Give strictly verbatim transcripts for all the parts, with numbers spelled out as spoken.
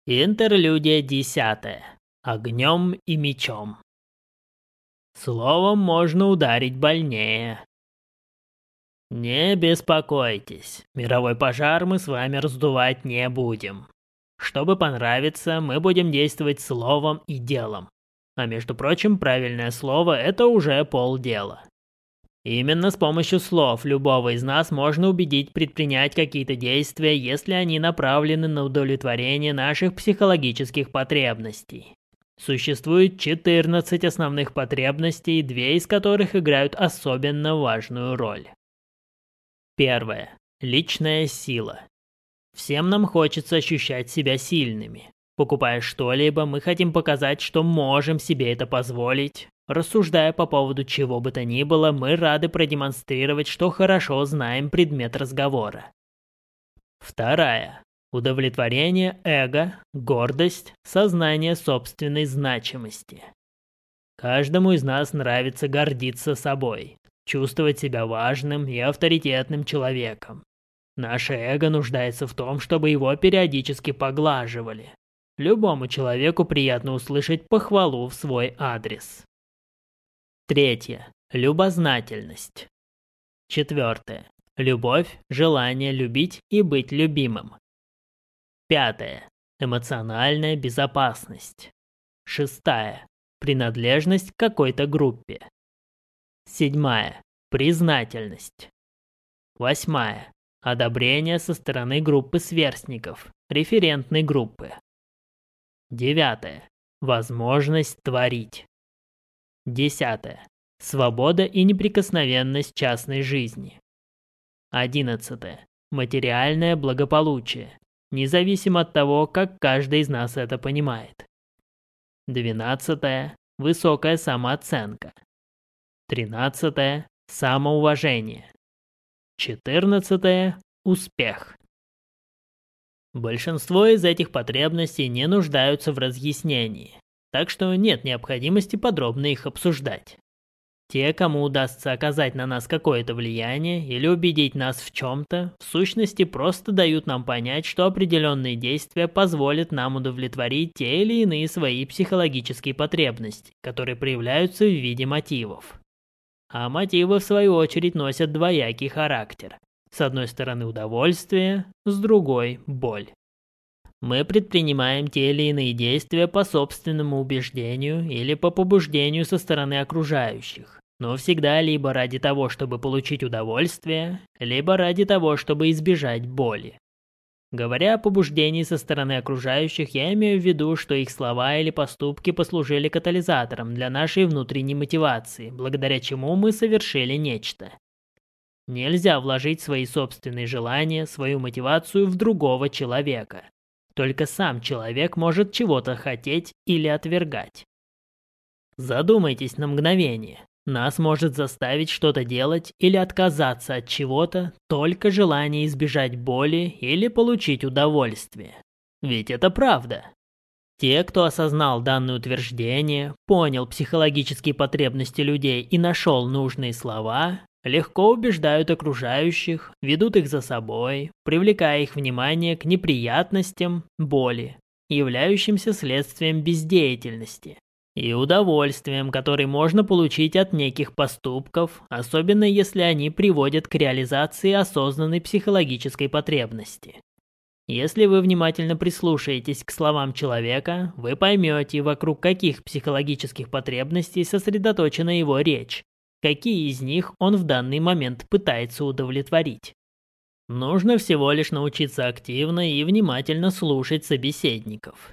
Интерлюдия десятая. Огнем и мечом. Словом можно ударить больнее. Не беспокойтесь, мировой пожар мы с вами раздувать не будем. Чтобы понравиться, мы будем действовать словом и делом. А между прочим, правильное слово – это уже полдела. Именно с помощью слов любого из нас можно убедить предпринять какие-то действия, если они направлены на удовлетворение наших психологических потребностей. Существует четырнадцать основных потребностей, две из которых играют особенно важную роль. Первое. Личная сила. Всем нам хочется ощущать себя сильными. Покупая что-либо, мы хотим показать, что можем себе это позволить. Рассуждая по поводу чего бы то ни было, мы рады продемонстрировать, что хорошо знаем предмет разговора. Вторая. Удовлетворение эго, гордость, сознание собственной значимости. Каждому из нас нравится гордиться собой, чувствовать себя важным и авторитетным человеком. Наше эго нуждается в том, чтобы его периодически поглаживали. Любому человеку приятно услышать похвалу в свой адрес. Третье. Любознательность. Четвертое. Любовь, желание любить и быть любимым. Пятое. Эмоциональная безопасность. Шестая. Принадлежность к какой-то группе. Седьмая. Признательность. Восьмая. Одобрение со стороны группы сверстников, референтной группы. Девятое. Возможность творить. Десятое. Свобода и неприкосновенность частной жизни. Одиннадцатое. Материальное благополучие, независимо от того, как каждый из нас это понимает. Двенадцатое. Высокая самооценка. Тринадцатое. Самоуважение. Четырнадцатое. Успех. Большинство из этих потребностей не нуждаются в разъяснении, так что нет необходимости подробно их обсуждать. Те, кому удастся оказать на нас какое-то влияние или убедить нас в чем-то, в сущности просто дают нам понять, что определенные действия позволят нам удовлетворить те или иные свои психологические потребности, которые проявляются в виде мотивов. А мотивы, в свою очередь, носят двоякий характер. С одной стороны удовольствие, с другой – боль. Мы предпринимаем те или иные действия по собственному убеждению или по побуждению со стороны окружающих, но всегда либо ради того, чтобы получить удовольствие, либо ради того, чтобы избежать боли. Говоря о побуждении со стороны окружающих, я имею в виду, что их слова или поступки послужили катализатором для нашей внутренней мотивации, благодаря чему мы совершили нечто. Нельзя вложить свои собственные желания, свою мотивацию в другого человека. Только сам человек может чего-то хотеть или отвергать. Задумайтесь на мгновение. Нас может заставить что-то делать или отказаться от чего-то только желание избежать боли или получить удовольствие. Ведь это правда. Те, кто осознал данное утверждение, понял психологические потребности людей и нашел нужные слова, легко убеждают окружающих, ведут их за собой, привлекая их внимание к неприятностям, боли, являющимся следствием бездеятельности, и удовольствием, которое можно получить от неких поступков, особенно если они приводят к реализации осознанной психологической потребности. Если вы внимательно прислушаетесь к словам человека, вы поймете, вокруг каких психологических потребностей сосредоточена его речь, какие из них он в данный момент пытается удовлетворить. Нужно всего лишь научиться активно и внимательно слушать собеседников.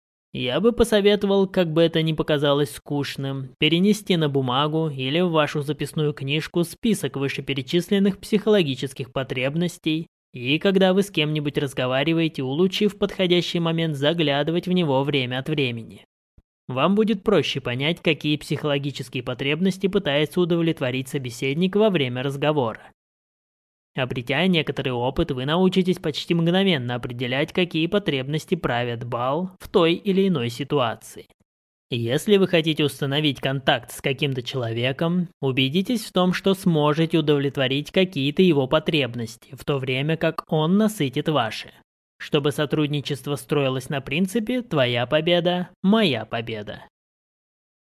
Я бы посоветовал, как бы это ни показалось скучным, перенести на бумагу или в вашу записную книжку список вышеперечисленных психологических потребностей и, когда вы с кем-нибудь разговариваете, улучив подходящий момент, заглядывать в него время от времени. Вам будет проще понять, какие психологические потребности пытается удовлетворить собеседник во время разговора. Обретя некоторый опыт, вы научитесь почти мгновенно определять, какие потребности правят бал в той или иной ситуации. Если вы хотите установить контакт с каким-то человеком, убедитесь в том, что сможете удовлетворить какие-то его потребности, в то время как он насытит ваши. чтобы сотрудничество строилось на принципе «твоя победа – моя победа».